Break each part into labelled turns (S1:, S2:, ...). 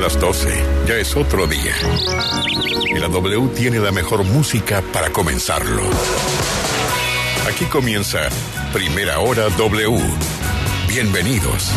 S1: las 12, ya es otro día. Y la W tiene la mejor música para comenzarlo. Aquí comienza Primera Hora W. Bienvenidos.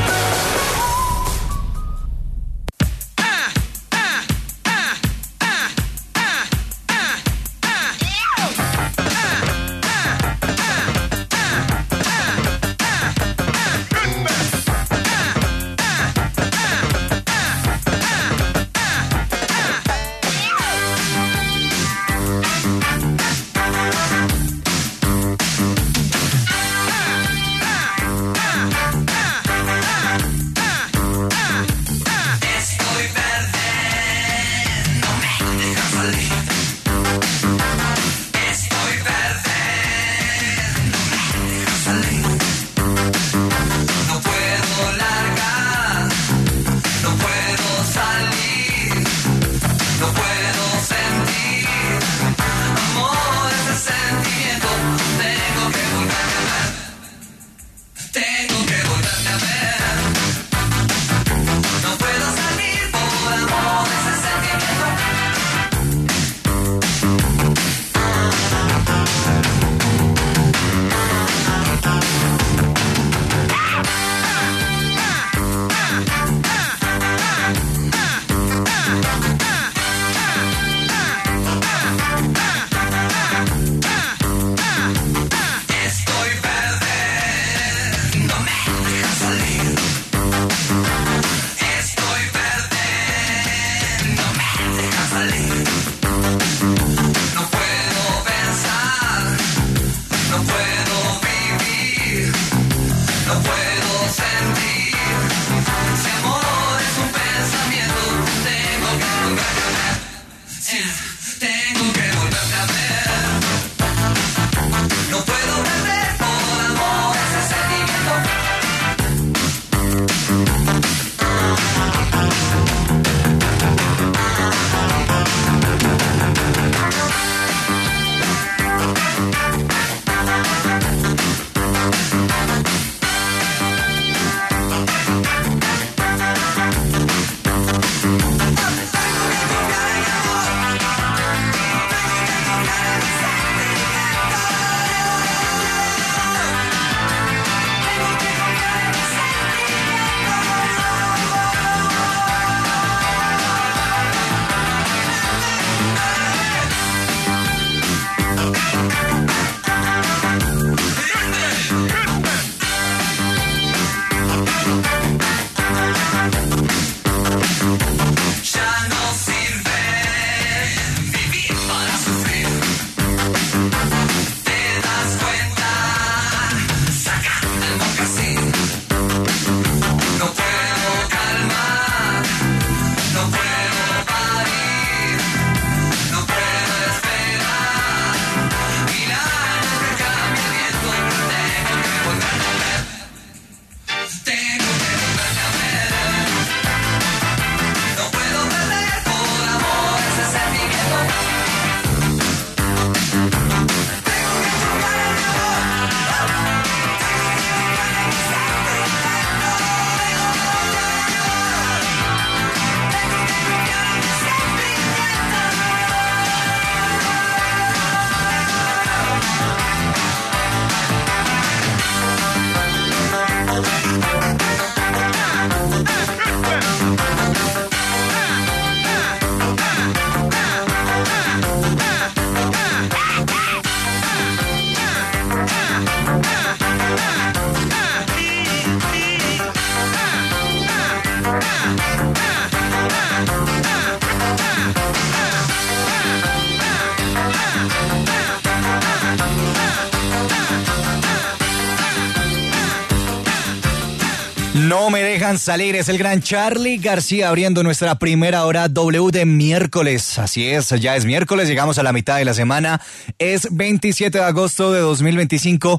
S2: No me dejan salir, es el gran Charly García abriendo nuestra primera hora W de miércoles. Así es, ya es miércoles, llegamos a la mitad de la semana, es 27 de agosto de 2025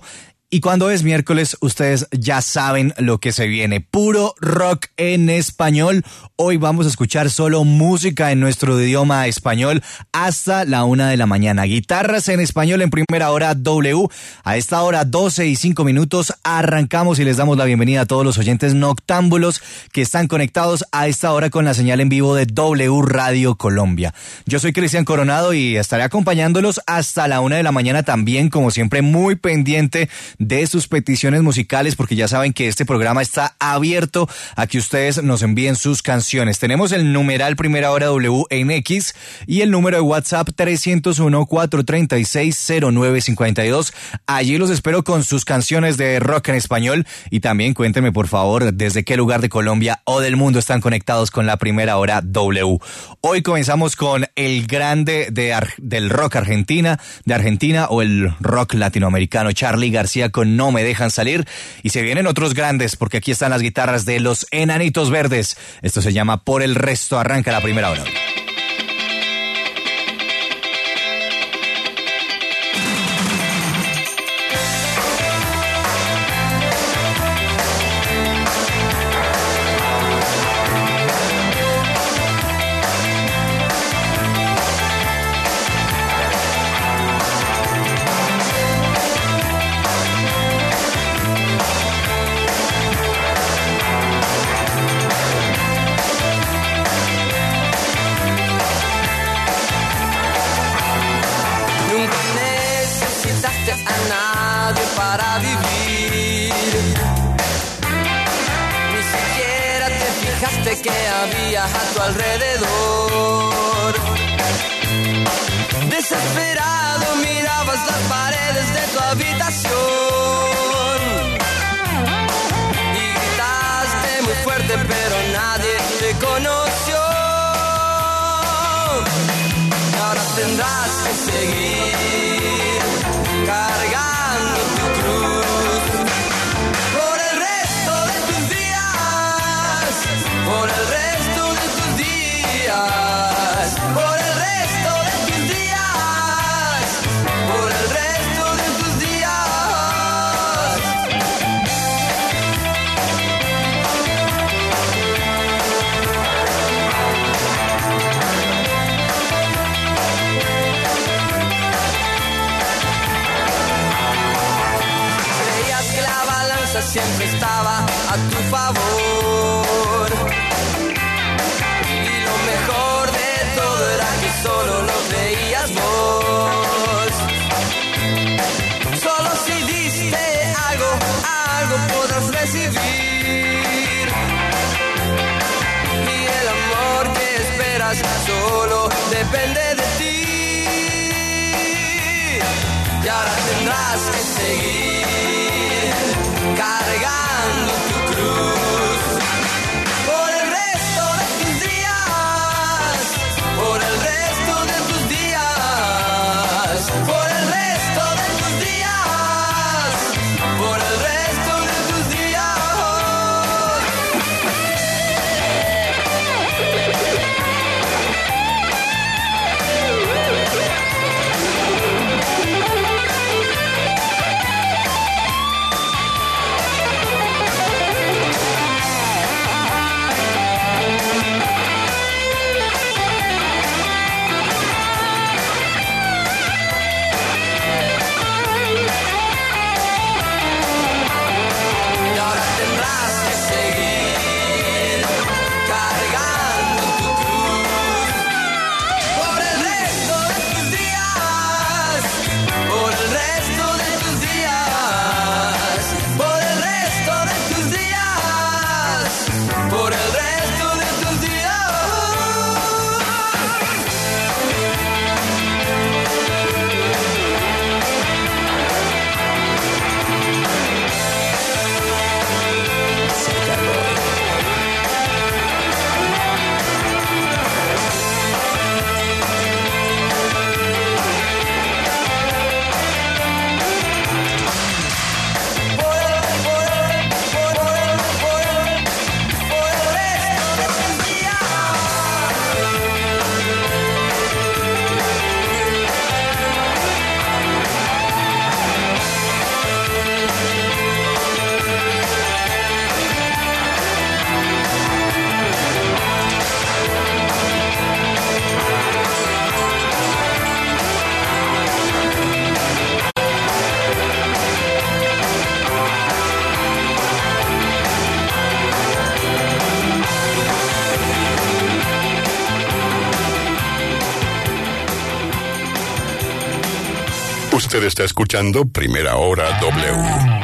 S2: Y cuando es miércoles, ustedes ya saben lo que se viene. Puro rock en español. Hoy vamos a escuchar solo música en nuestro idioma español hasta la 1 de la mañana. Guitarras en español en primera hora W. A esta hora 12:05 arrancamos y les damos la bienvenida a todos los oyentes noctámbulos que están conectados a esta hora con la señal en vivo de W Radio Colombia. Yo soy Cristian Coronado y estaré acompañándolos hasta la 1 de la mañana también, como siempre, muy pendiente de sus peticiones musicales, porque ya saben que este programa está abierto a que ustedes nos envíen sus canciones. Tenemos el numeral Primera Hora W en X y el número de WhatsApp 301-436-0952. Allí los espero con sus canciones de rock en español y también cuéntenme, por favor, desde qué lugar de Colombia o del mundo están conectados con la Primera Hora W. Hoy comenzamos con el grande del rock de Argentina o el rock latinoamericano, Charly García, con No Me Dejan Salir, y se vienen otros grandes porque aquí están las guitarras de los Enanitos Verdes. Esto se llama Por el Resto. Arranca la Primera Hora.
S3: Que había a tu alrededor. Desesperado mirabas las paredes de tu habitación y gritaste muy fuerte, pero nadie te conoció. Ahora tendrás que seguir cargando tu cruz por el resto de tus días. Por el resto de tus días, por el resto de tus días, por el resto de tus días. Creías que la balanza siempre estaba a tu favor. Solo lo creías vos. Solo si diste algo podrás recibir. Y el amor que esperas solo depende de ti. Y ahora tendrás que seguir cargando tu cruz por el resto de tus días. Por el resto de tus días, por el resto de tus días, por el resto de tus días.
S1: Usted está escuchando Primera Hora W.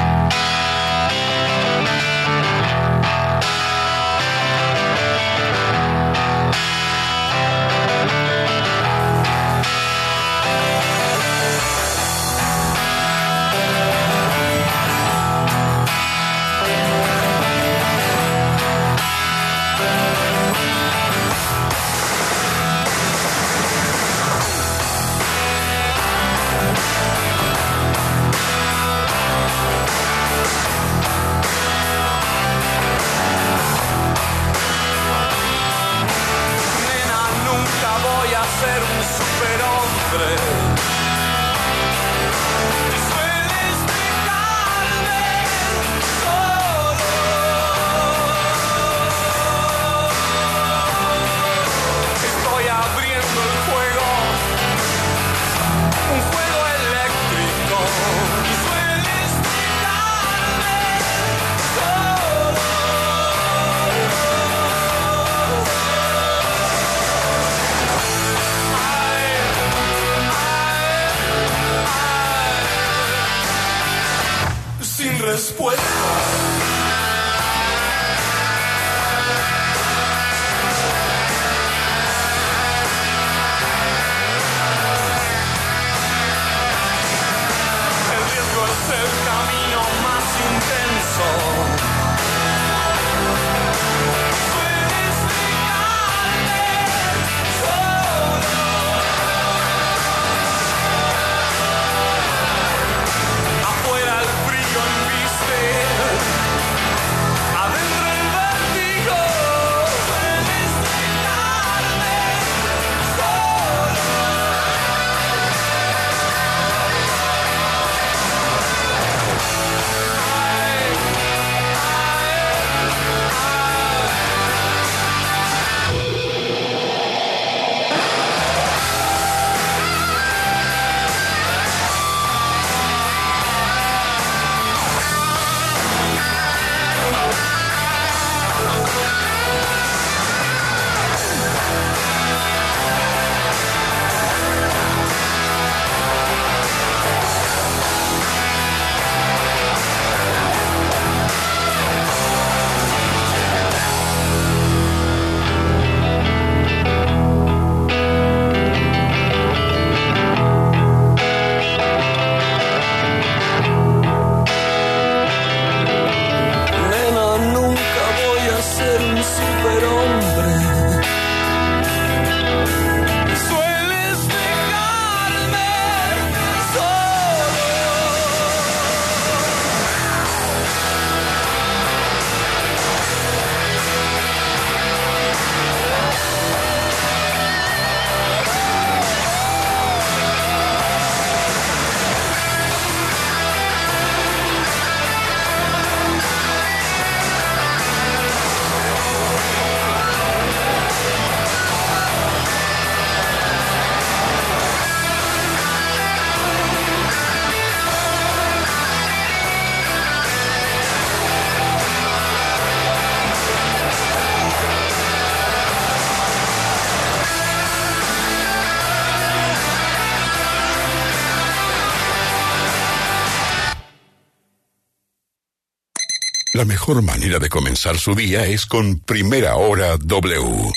S1: La mejor manera de comenzar su día es con Primera Hora W.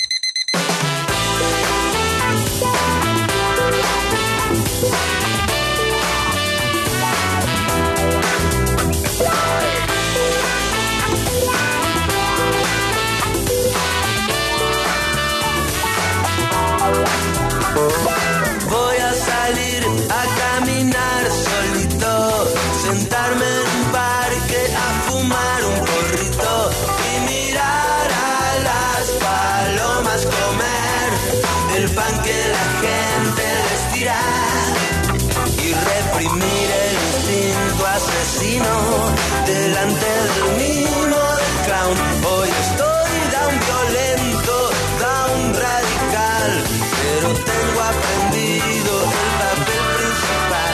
S3: Voy a salir a caminar solito, sentarme en un parque a fumar un porrito y mirar a las palomas comer el pan que la gente les tira y reprimir el instinto asesino delante del mimo del clown. Hoy estoy down violento, down radical, pero tengo aprendido el papel principal.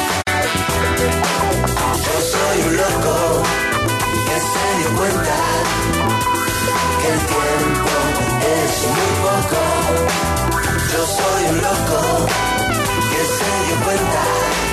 S3: Yo soy un loco que se dio cuenta que el tiempo es muy poco. Yo soy un loco que se dio cuenta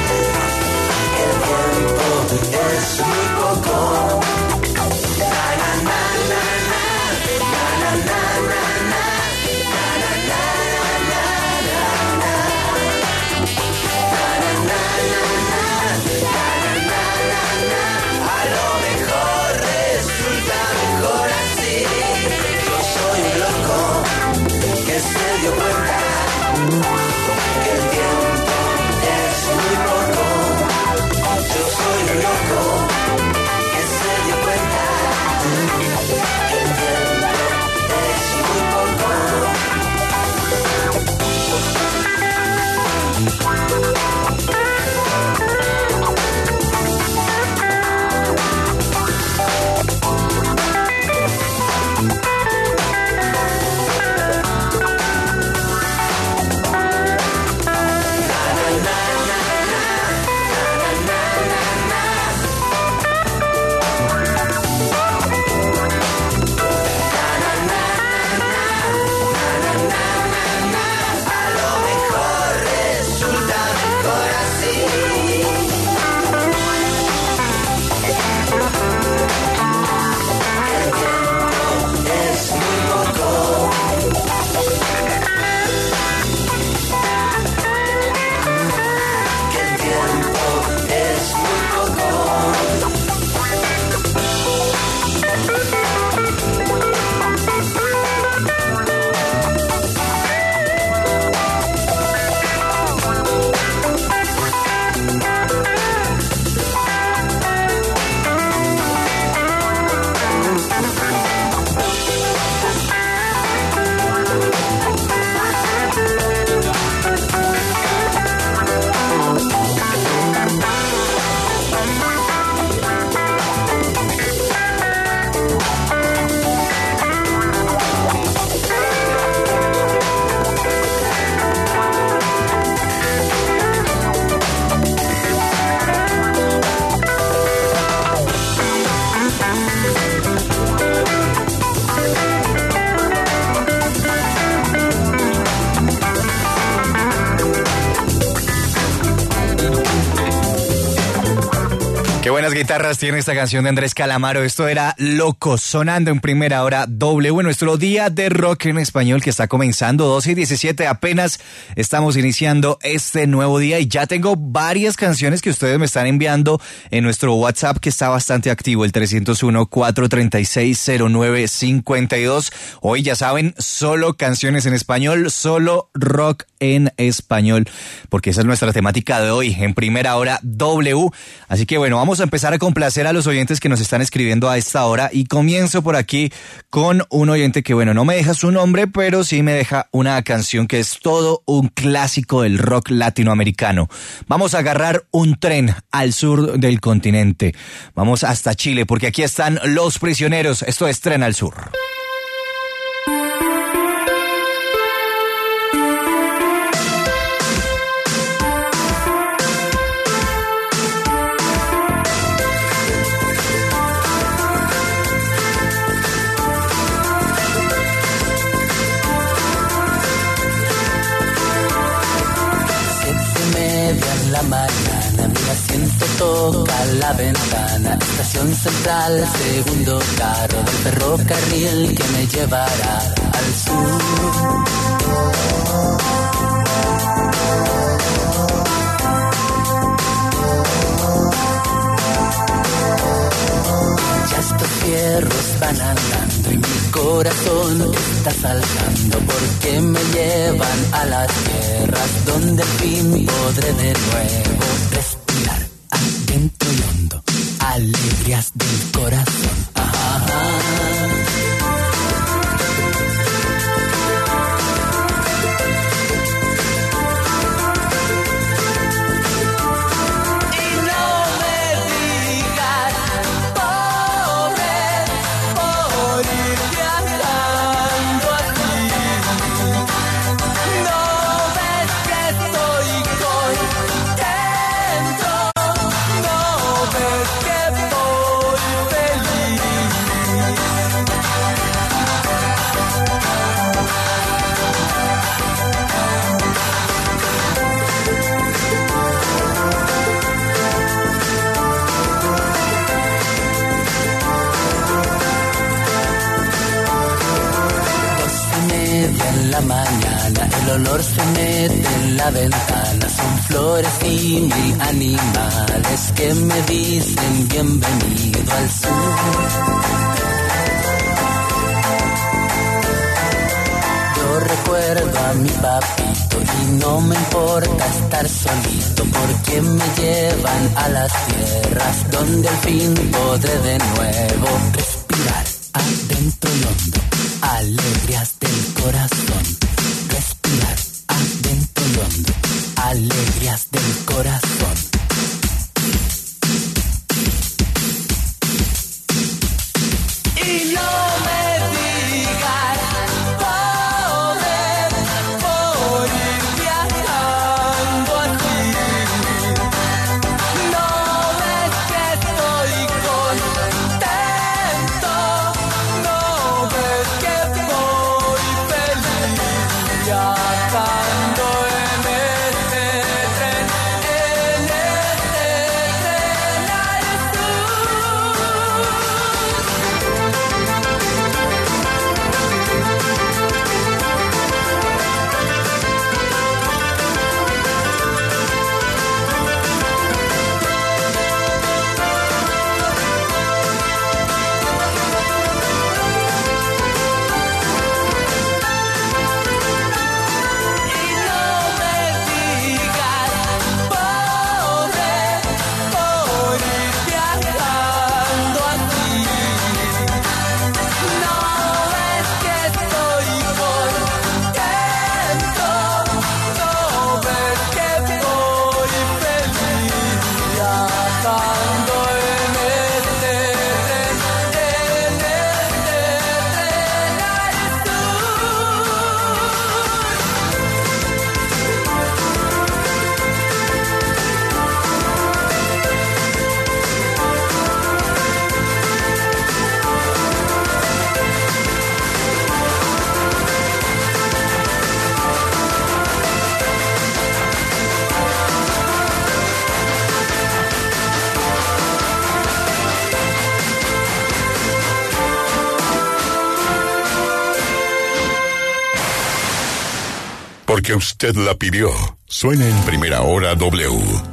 S2: Qué buenas guitarras tiene esta canción de Andrés Calamaro. Esto era Loco, sonando en primera hora W, nuestro día de rock en español que está comenzando 12:17. Apenas estamos iniciando este nuevo día y ya tengo varias canciones que ustedes me están enviando en nuestro WhatsApp que está bastante activo, el 301-436-0952. Hoy ya saben, solo canciones en español, solo rock en español, porque esa es nuestra temática de hoy en primera hora W. Así que bueno, vamos a empezar a complacer a los oyentes que nos están escribiendo a esta hora y comienzo por aquí con un oyente que bueno, no me deja su nombre, pero sí me deja una canción que es todo un clásico del rock latinoamericano. Vamos a agarrar un tren al sur del continente. Vamos hasta Chile porque aquí están Los Prisioneros. Esto es Tren al Sur.
S3: La mañana, mi asiento toca la ventana. Estación central, segundo carro del ferrocarril que me llevará al sur. Ya estos fierros van andando y mi corazón está saltando porque me llevan a las tierras donde al fin podré de nuevo respirar adentro y hondo, alegrías del corazón. La mañana, el olor se mete en la ventana, son flores y mil animales que me dicen bienvenido al sur. Yo recuerdo a mi papito y no me importa estar solito porque me llevan a las tierras donde al fin podré de nuevo respirar adentro y hondo, alegrías del corazón, respirar adentro y hondo, alegrías del corazón. Y no me digas poder morir viajando así. No ves que estoy contento, no ves que voy feliz.
S1: porque usted la pidió. Suena en Primera Hora W.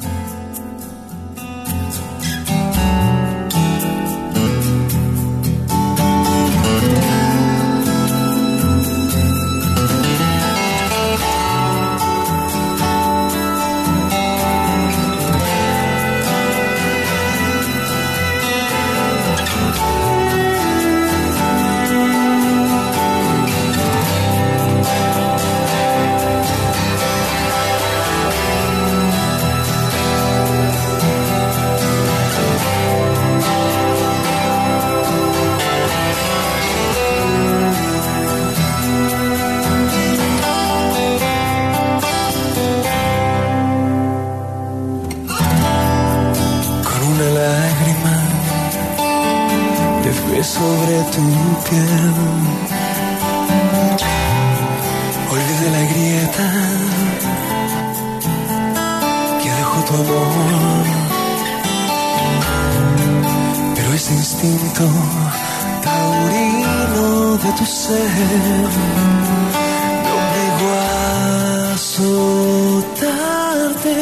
S4: Sobre tu piel, olvidé la grieta que dejó tu amor, pero ese instinto taurino de tu ser me obligó a soltarte.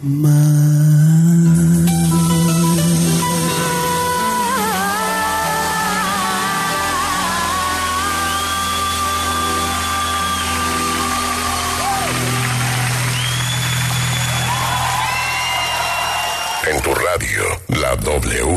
S1: En tu radio, la W.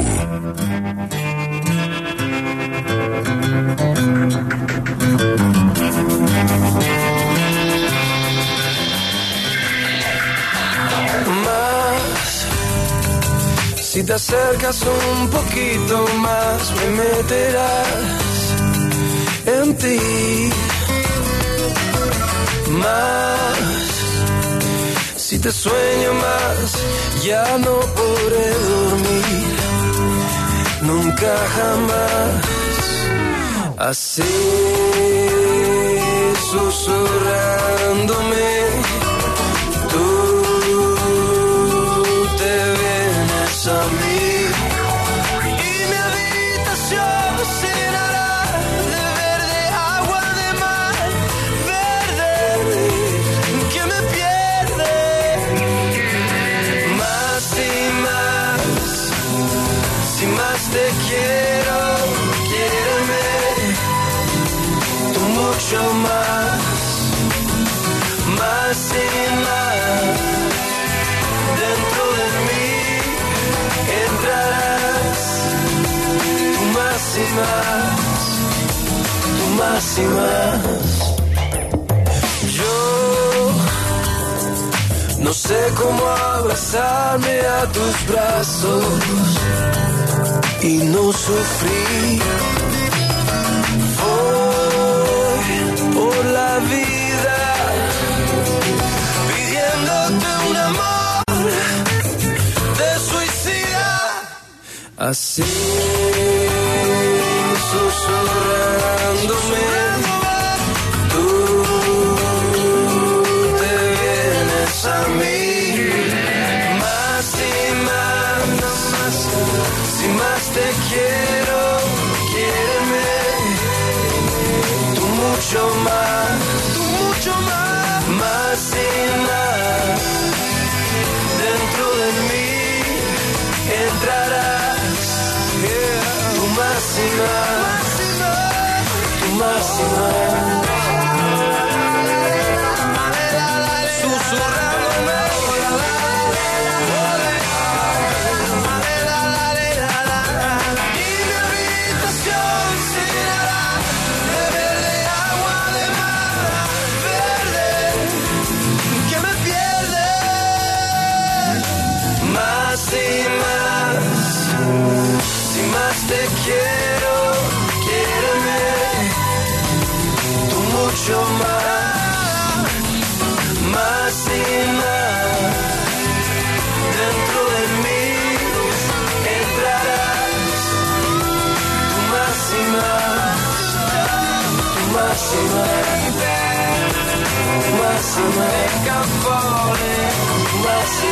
S4: Si te acercas un poquito más, me meterás en ti. Más, si te sueño más, ya no podré dormir, nunca jamás. Así, susurrándome, tú te vienes a mí y mi habitación se llenará de verde, agua de mar, verde que me pierde. Más y más, si más te quiero, quiéreme tú mucho más. Más y más, dentro de mí entrarás, tú más y más, tú más y más. Yo no sé cómo abrazarme a tus brazos y no sufrir. Voy por la vida pidiéndote un amor de suicida. Así, susurrándome, tú te vienes a mí. Más y más, si más te quiero, quiéreme tú mucho más, tú mucho más. Más y más, dentro de mí entrarás, tú más y más, tú más y más. Susurrándome, y mi habitación se llenará de verde, agua de mar, verde que me pierde. Más y más, si más te quiero, quiéreme tú mucho más. Más y más, dentro de mí entrarás, tú más y más, tú más y más, tú más y más, más y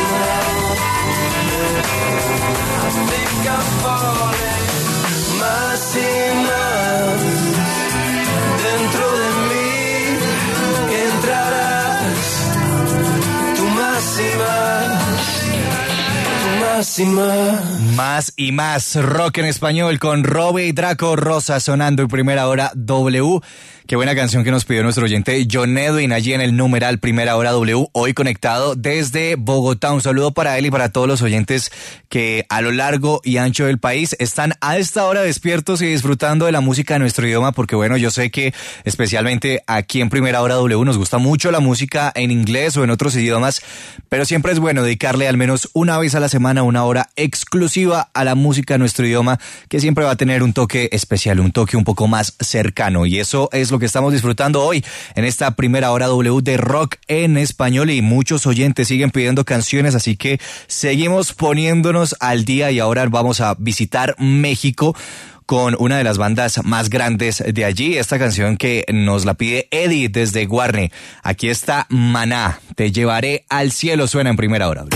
S4: más, más y más, dentro de mí entrarás, tú más y más, tú más y más.
S2: Más y más rock en español con Robbie y Draco Rosa sonando en primera hora W. Qué buena canción que nos pidió nuestro oyente John Edwin allí en el numeral Primera Hora W, hoy conectado desde Bogotá. Un saludo para él y para todos los oyentes que a lo largo y ancho del país están a esta hora despiertos y disfrutando de la música de nuestro idioma, porque bueno, yo sé que especialmente aquí en Primera Hora W nos gusta mucho la música en inglés o en otros idiomas, pero siempre es bueno dedicarle al menos una vez a la semana una hora exclusiva a la música de nuestro idioma, que siempre va a tener un toque especial, un toque un poco más cercano, y eso es lo que estamos disfrutando hoy en esta Primera Hora W de rock en español. Y muchos oyentes siguen pidiendo canciones, así que seguimos poniéndonos al día, y ahora vamos a visitar México con una de las bandas más grandes de allí. Esta canción que nos la pide Eddie desde Guarne. Aquí está Maná, Te llevaré al cielo, suena en Primera Hora.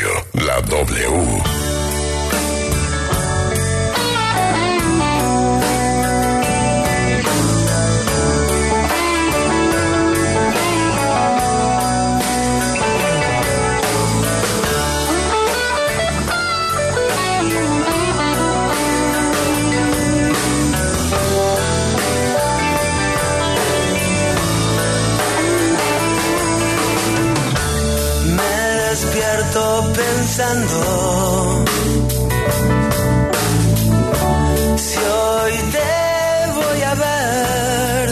S1: radio, la W.
S4: Pensando si hoy te voy a ver,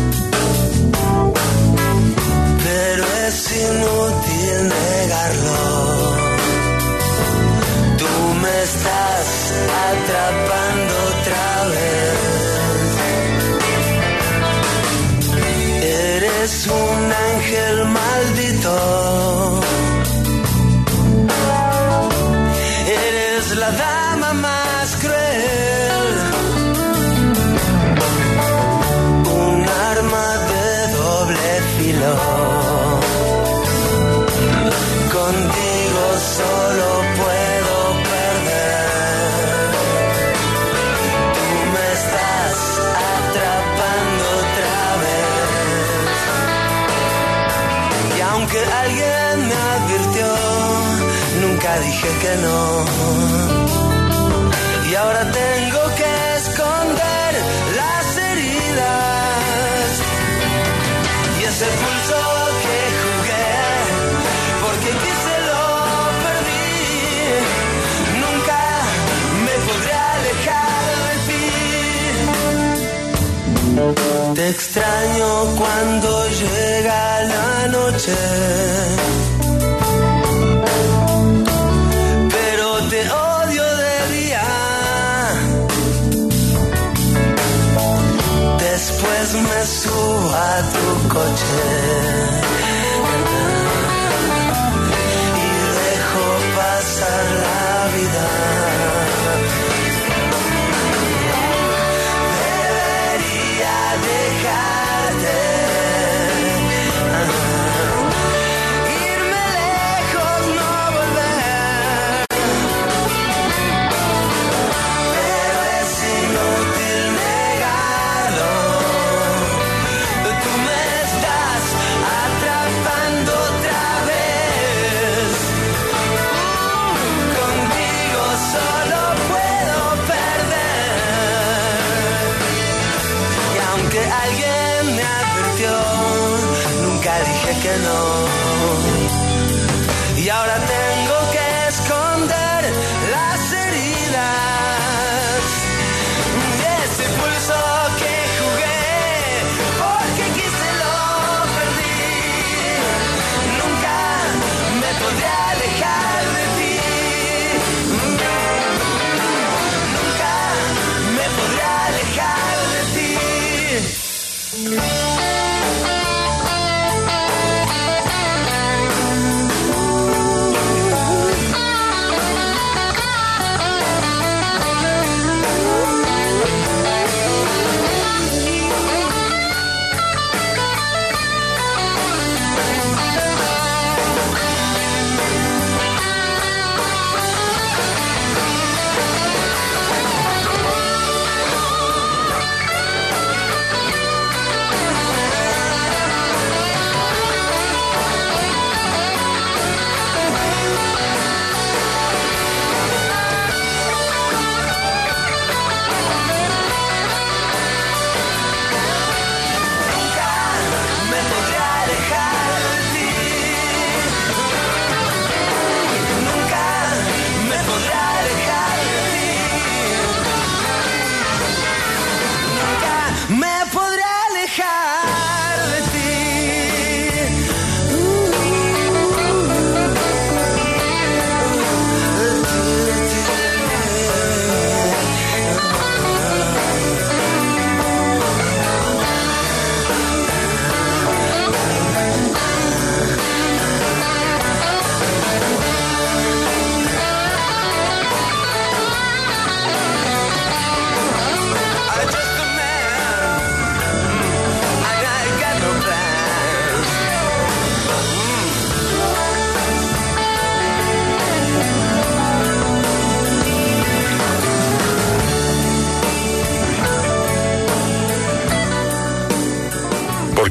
S4: pero es inútil negarlo. Tú me estás atrapando otra vez. Eres un ángel maldito. La dama más cruel, un arma de doble filo. Contigo solo puedo perder. Tú me estás atrapando otra vez. Y aunque alguien me advirtió, nunca dije que no. Y ahora tengo que esconder las heridas y ese pulso que jugué, porque quise lo perdí. Nunca me podré alejar de ti. Te extraño cuando llega la noche, te odio de día. Después me subo a tu coche y dejo pasar la vida. Debería dejarte, irme lejos, no volver.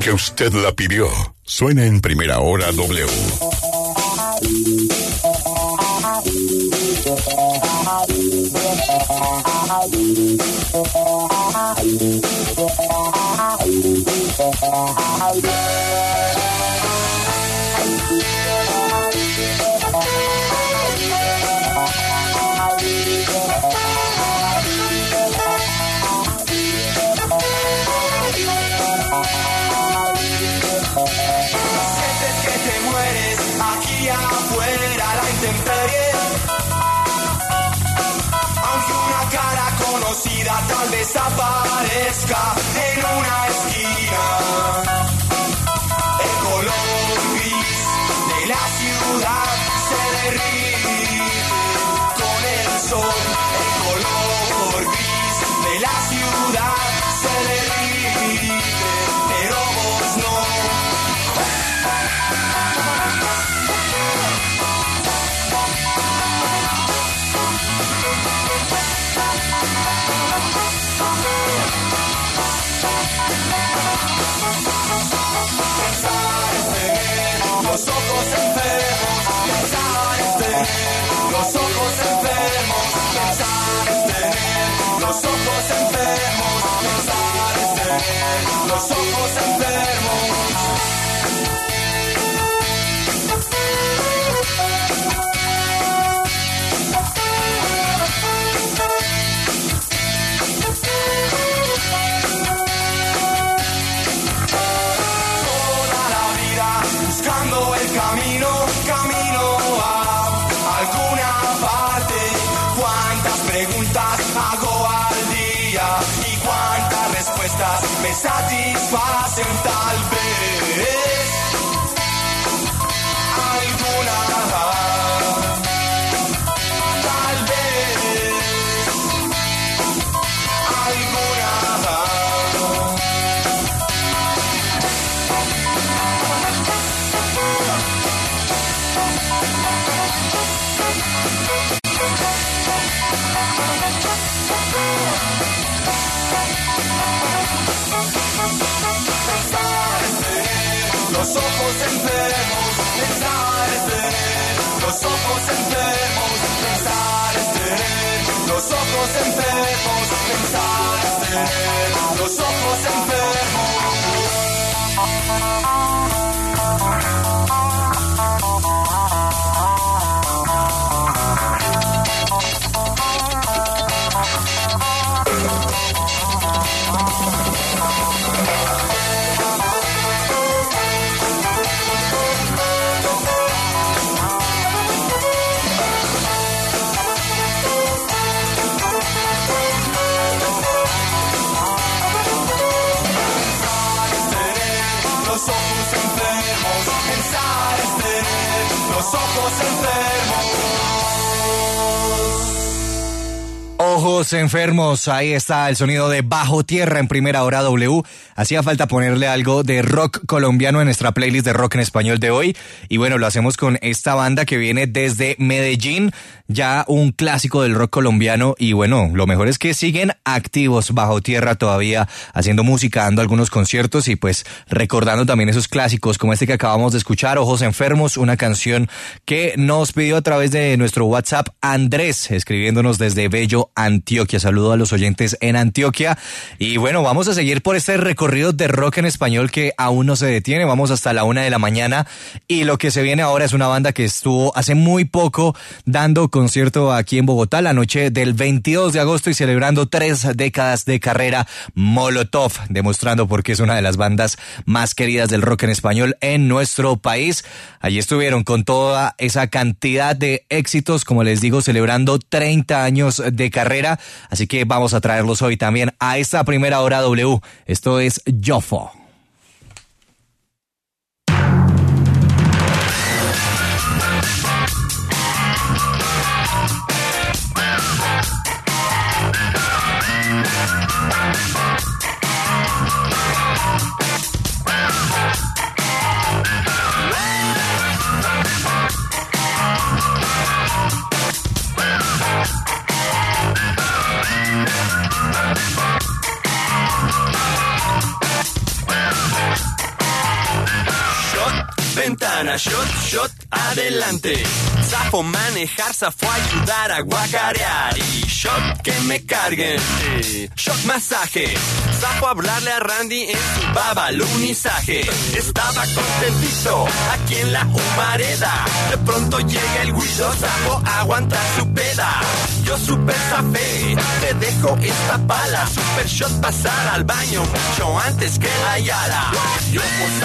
S1: porque usted la pidió. Suena en Primera Hora W.
S3: Tal vez aparezca en una esquina. El color gris de la ciudad se derrite con el sol. El color gris de la ciudad se derrite, pero vos no. Los ojos enfermos, pensar es tener los ojos enfermos, pensar es tener los ojos enfermos, pensar es tener los ojos enfermos. Buscando el camino a alguna parte. Cuántas preguntas hago al día y cuántas respuestas me satisfacen. Tal vez alguna, tal vez alguna. Los ojos enfermos, pensar es tener los ojos enfermos, pensar es tener los ojos enfermos, pensar es tener los ojos enfermos. Los ojos enfermos.
S2: Ojos enfermos, ahí está el sonido de Bajo Tierra en Primera Hora W. Hacía falta ponerle algo de rock colombiano en nuestra playlist de rock en español de hoy. Y bueno, lo hacemos con esta banda que viene desde Medellín, ya un clásico del rock colombiano. Y bueno, lo mejor es que siguen activos Bajo Tierra todavía, haciendo música, dando algunos conciertos y pues recordando también esos clásicos como este que acabamos de escuchar, Ojos Enfermos, una canción que nos pidió a través de nuestro WhatsApp Andrés, escribiéndonos desde Bello, Antioquia. Saludo a los oyentes en Antioquia. Y bueno, vamos a seguir por este recorrido de rock en español que aún no se detiene. Vamos hasta la 1 de la mañana y lo que se viene ahora es una banda que estuvo hace muy poco dando concierto aquí en Bogotá la noche del 22 de agosto y celebrando 3 décadas de carrera. Molotov, demostrando por qué es una de las bandas más queridas del rock en español en nuestro país. Allí estuvieron con toda esa cantidad de éxitos, como les digo, celebrando 30 años de carrera. Así que vamos a traerlos hoy también a esta Primera Hora W. Esto es Yofo.
S5: shot, adelante. Zafo manejar, zafo ayudar a guacarear. Y shot que me carguen, shot masaje. Zafo hablarle a Randy en su babalunizaje. Estaba contentito aquí en la humareda. De pronto llega el Guido, zafo aguanta su peda. Yo super zafé, te dejo esta pala. Super shot pasar al baño mucho antes que la Yala. Yo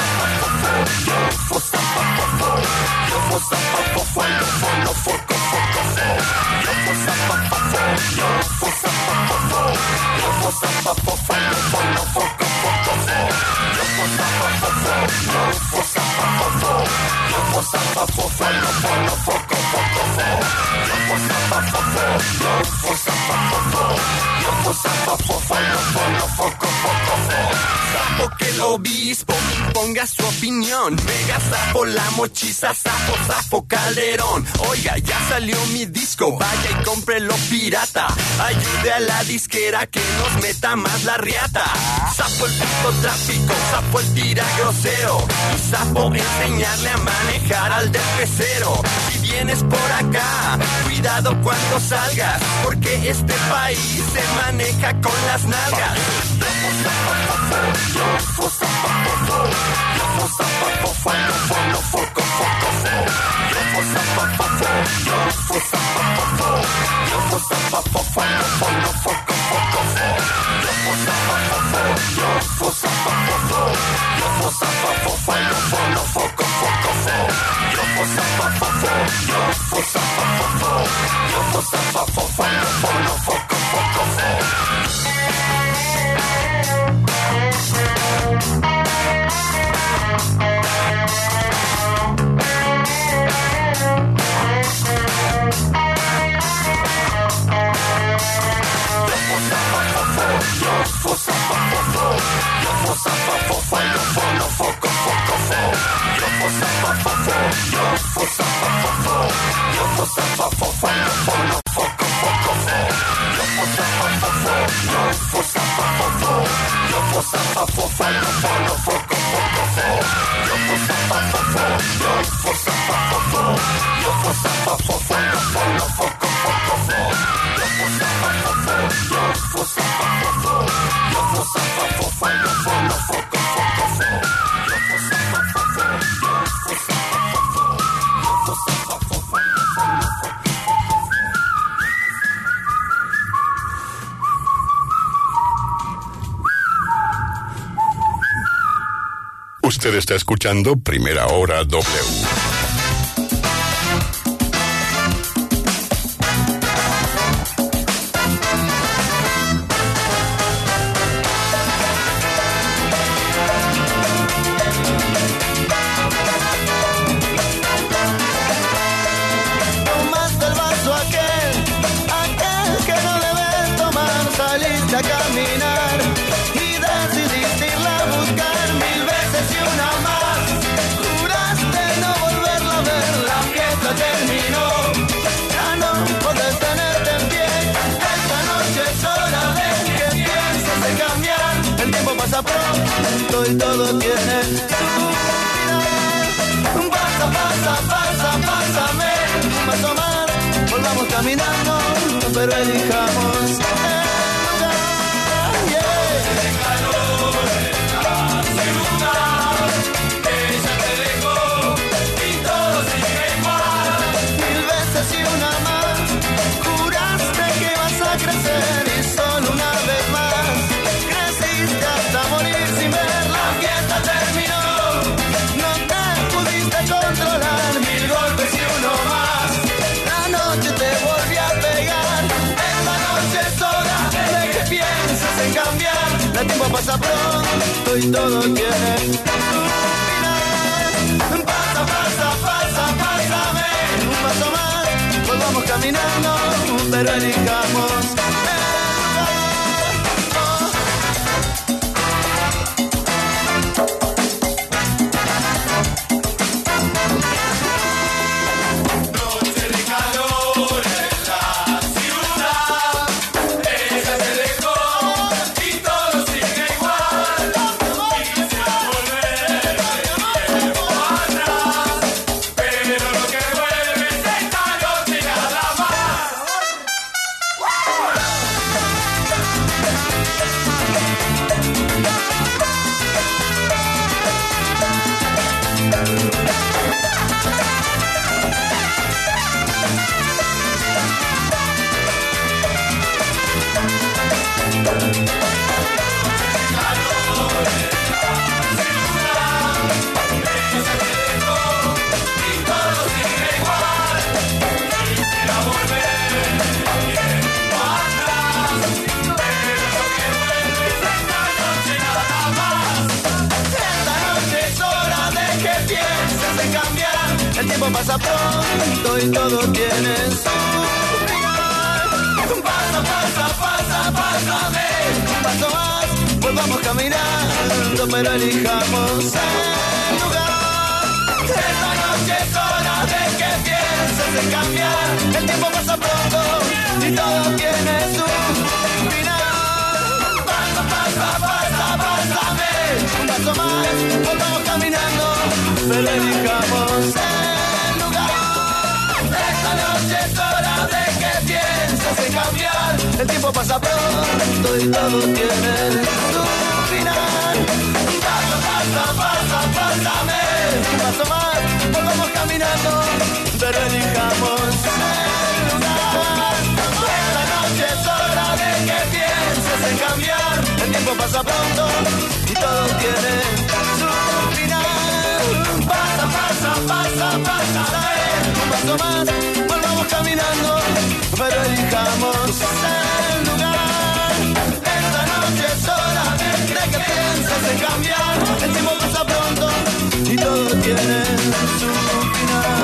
S5: Sapo que el obispo imponga su opinión. Mega sapo, la mochiza, sapo Calderón. Oiga, ya salió mi disco, vaya y cómprelo pirata. Ayude a la disquera que nos meta más la riata. Sapo el puto tráfico, sapo el tira grosero. Y sapo enseñarle a manejar al del pecero. Si vienes por acá, cuidado cuando salgas, porque este país se maneja con las nalgas.
S1: Usted está escuchando Primera Hora W.
S3: Tomaste el vaso aquel que no debes tomar, saliste a caminar y decidiste irla a buscar 1000 veces y una más. Juraste no volverla a ver, la fiesta terminó, ya no podés tenerte en pie. Esta noche es hora de que pienses en cambiar. El tiempo pasa pronto y todo tiene su final. Pásame un paso más, volvamos caminando, pero elijamos el lugar. Ella te dejó y todo sigue igual. 1000 veces y una más, juraste que ibas a crecer y solo una vez más creciste hasta morir sin ver. La fiesta terminó, no te pudiste controlar, 1000 golpes y uno más. La noche te volvió a pegar. Esta noche es hora de que pienses en cambiar. El tiempo pasa pronto y todo tiene su final. Pásame un paso más, volvamos caminando, pero elijamos el lugar. Noche de calor en la ciudad, ella te dejó y todo sigue igual. Quisiera volver el tiempo atrás,
S4: y todo tiene su final. Pásame, un paso más, volvamos caminando, pero elijamos el lugar. Esta noche es hora de que pienses en cambiar, el tiempo pasa pronto y todo tiene su final. Pásame, un paso más, volvamos caminando, pero elijamos el lugar. Esta noche es hora de que pienses en cambiar, el tiempo pasa pronto y todo tiene su final. Pásame, un paso más, volvamos caminando, pero elijamos el lugar. Esta noche es hora de que pienses en cambiar, el tiempo pasa pronto y todo tiene su final. Pásame, un paso más, volvamos caminando, pero elijamos el lugar. Esta noche es hora de que pienses en cambiar, el tiempo pasa pronto y todo tiene su final.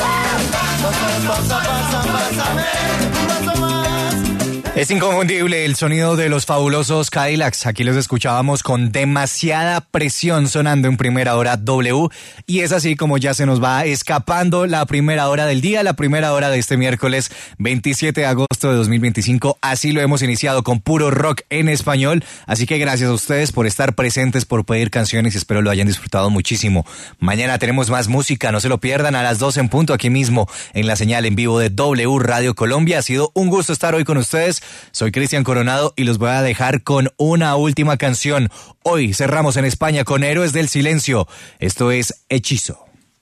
S4: Pásame, un paso más.
S2: Es inconfundible el sonido de los fabulosos Cadillacs. Aquí los escuchábamos con Demasiada Presión sonando en Primera Hora W. Y es así como ya se nos va escapando la primera hora del día, la primera hora de este miércoles 27 de agosto de 2025. Así lo hemos iniciado con puro rock en español. Así que gracias a ustedes por estar presentes, por pedir canciones y espero lo hayan disfrutado muchísimo. Mañana tenemos más música, no se lo pierdan a las 2 en punto aquí mismo en la señal en vivo de W Radio Colombia. Ha sido un gusto estar hoy con ustedes. Soy Cristian Coronado y los voy a dejar con una última canción. Hoy cerramos en España con Héroes del Silencio. Esto es Hechizo.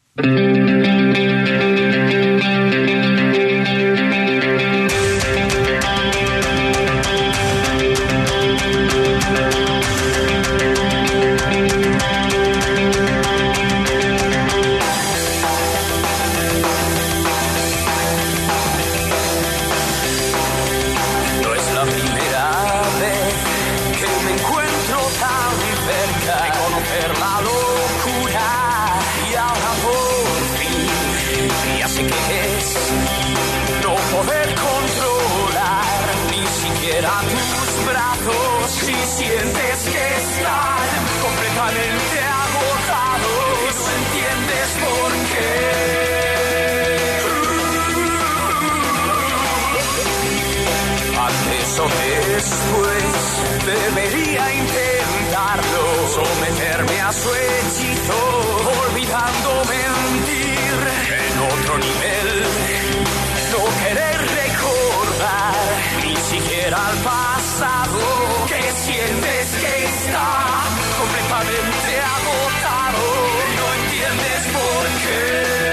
S5: Después debería intentarlo, someterme a su hechizo, olvidando mentir en otro nivel, no querer recordar ni siquiera al pasado, que sientes que está completamente agotado y no entiendes por qué.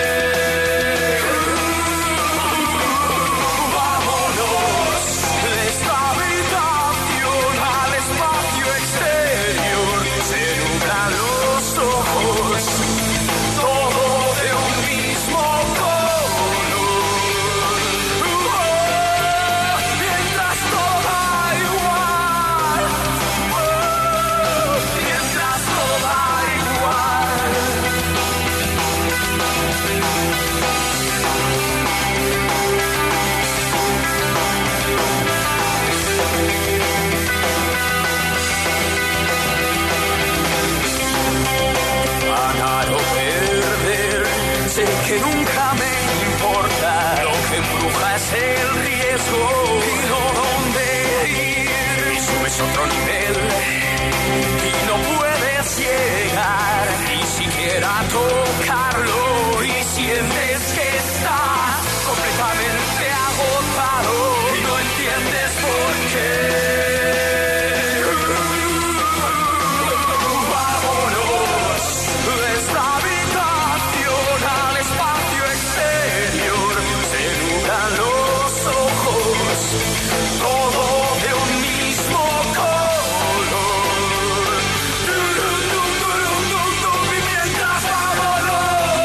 S5: Que nunca me importa, lo que embruja es el riesgo y no dónde ir. Y subes otro nivel y no puedes llegar ni siquiera a tocarlo y sientes que estás completamente agotado y no entiendes por qué. Mientras vámonos.